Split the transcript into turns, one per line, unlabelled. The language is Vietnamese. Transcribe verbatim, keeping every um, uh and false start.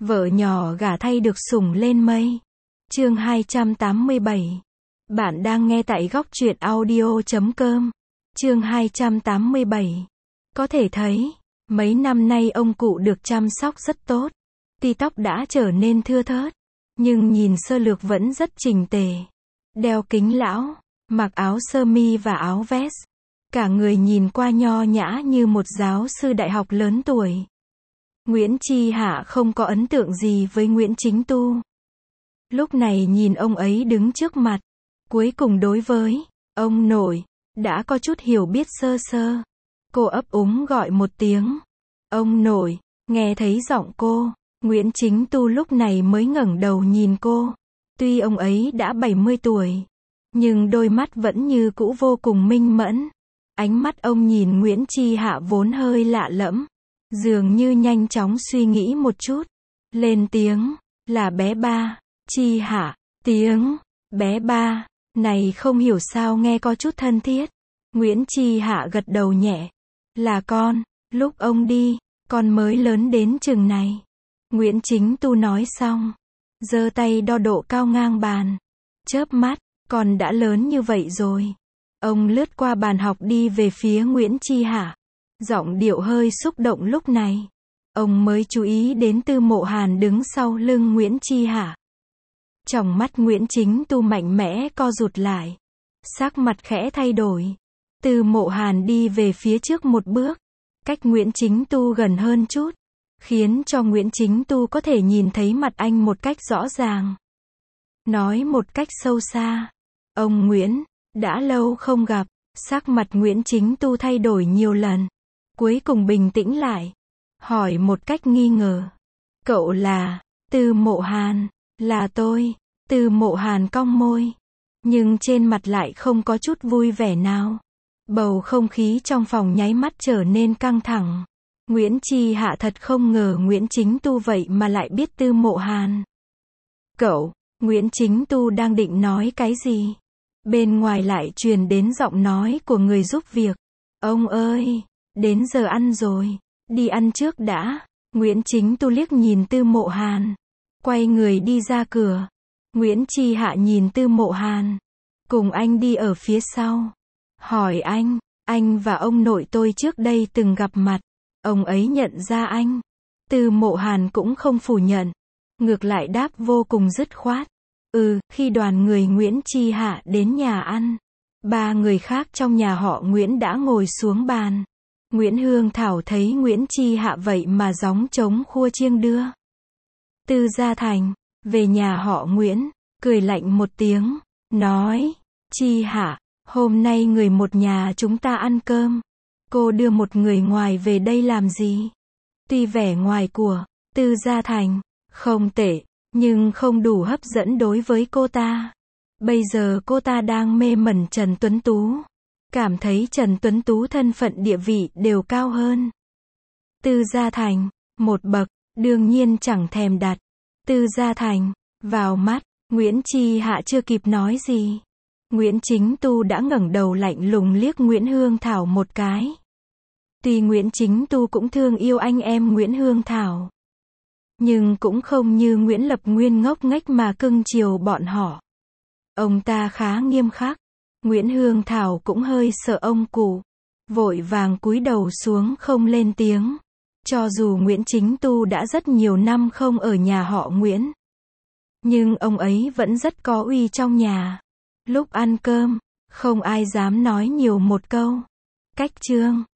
Vợ nhỏ gả thay được sủng lên mây. Chương hai trăm tám mươi bảy. Bạn đang nghe tại góc truyện audio chấm com. Chương hai trăm tám mươi bảy. Có thể thấy, mấy năm nay ông cụ được chăm sóc rất tốt. Tuy tóc đã trở nên thưa thớt, nhưng nhìn sơ lược vẫn rất chỉnh tề. Đeo kính lão, mặc áo sơ mi và áo vest. Cả người nhìn qua nho nhã như một giáo sư đại học lớn tuổi. Nguyễn Chi Hạ không có ấn tượng gì với Nguyễn Chính Tu. Lúc này nhìn ông ấy đứng trước mặt, cuối cùng đối với ông nội đã có chút hiểu biết sơ sơ. Cô ấp úng gọi một tiếng. Ông nội, nghe thấy giọng cô, Nguyễn Chính Tu lúc này mới ngẩng đầu nhìn cô. Tuy ông ấy đã bảy mươi tuổi, nhưng đôi mắt vẫn như cũ vô cùng minh mẫn. Ánh mắt ông nhìn Nguyễn Chi Hạ vốn hơi lạ lẫm, dường như nhanh chóng suy nghĩ một chút. Lên tiếng, là bé ba. Chi Hạ, tiếng bé ba này không hiểu sao nghe có chút thân thiết. Nguyễn Chi Hạ gật đầu nhẹ. Là con, lúc ông đi, con mới lớn đến chừng này. Nguyễn Chính Tu nói xong, giơ tay đo độ cao ngang bàn. Chớp mắt, con đã lớn như vậy rồi. Ông lướt qua bàn học đi về phía Nguyễn Chi Hạ. Giọng điệu hơi xúc động lúc này. Ông mới chú ý đến Tư Mộ Hàn đứng sau lưng Nguyễn Chi Hạ. Tròng mắt Nguyễn Chính Tu mạnh mẽ co rụt lại. Sắc mặt khẽ thay đổi. Tư Mộ Hàn đi về phía trước một bước. Cách Nguyễn Chính Tu gần hơn chút. Khiến cho Nguyễn Chính Tu có thể nhìn thấy mặt anh một cách rõ ràng. Nói một cách sâu xa. Ông Nguyễn, đã lâu không gặp. Sắc mặt Nguyễn Chính Tu thay đổi nhiều lần. Cuối cùng bình tĩnh lại. Hỏi một cách nghi ngờ. Cậu là Tư Mộ Hàn? Là tôi. Tư Mộ Hàn cong môi. Nhưng trên mặt lại không có chút vui vẻ nào. Bầu không khí trong phòng nháy mắt trở nên căng thẳng. Nguyễn Chi Hạ thật không ngờ Nguyễn Chính Tu vậy mà lại biết Tư Mộ Hàn. Cậu, Nguyễn Chính Tu đang định nói cái gì? Bên ngoài lại truyền đến giọng nói của người giúp việc. Ông ơi, đến giờ ăn rồi. Đi ăn trước đã. Nguyễn Chính Tu liếc nhìn Tư Mộ Hàn. Quay người đi ra cửa. Nguyễn Chi Hạ nhìn Tư Mộ Hàn. Cùng anh đi ở phía sau. Hỏi anh, anh và ông nội tôi trước đây từng gặp mặt. Ông ấy nhận ra anh. Tư Mộ Hàn cũng không phủ nhận. Ngược lại đáp vô cùng dứt khoát. Ừ, khi đoàn người Nguyễn Chi Hạ đến nhà ăn. Ba người khác trong nhà họ Nguyễn đã ngồi xuống bàn. Nguyễn Hương Thảo thấy Nguyễn Chi Hạ vậy mà gióng trống khua chiêng đưa. Tư Gia Thành, về nhà họ Nguyễn, cười lạnh một tiếng, nói, Chi Hạ, hôm nay người một nhà chúng ta ăn cơm. Cô đưa một người ngoài về đây làm gì? Tuy vẻ ngoài của Tư Gia Thành không tệ, nhưng không đủ hấp dẫn đối với cô ta. Bây giờ cô ta đang mê mẩn Trần Tuấn Tú. Cảm thấy Trần Tuấn Tú thân phận địa vị đều cao hơn Tư Gia Thành một bậc, đương nhiên chẳng thèm đặt Tư Gia Thành vào mắt. Nguyễn Chi Hạ chưa kịp nói gì, Nguyễn Chính Tu đã ngẩng đầu lạnh lùng liếc Nguyễn Hương Thảo một cái. Tuy Nguyễn Chính Tu cũng thương yêu anh em Nguyễn Hương Thảo, nhưng cũng không như Nguyễn Lập Nguyên ngốc nghếch mà cưng chiều bọn họ. Ông ta khá nghiêm khắc. Nguyễn Hương Thảo cũng hơi sợ ông cụ, vội vàng cúi đầu xuống không lên tiếng. Cho dù Nguyễn Chính Tu đã rất nhiều năm không ở nhà họ Nguyễn, nhưng ông ấy vẫn rất có uy trong nhà. Lúc ăn cơm, không ai dám nói nhiều một câu. Cách chương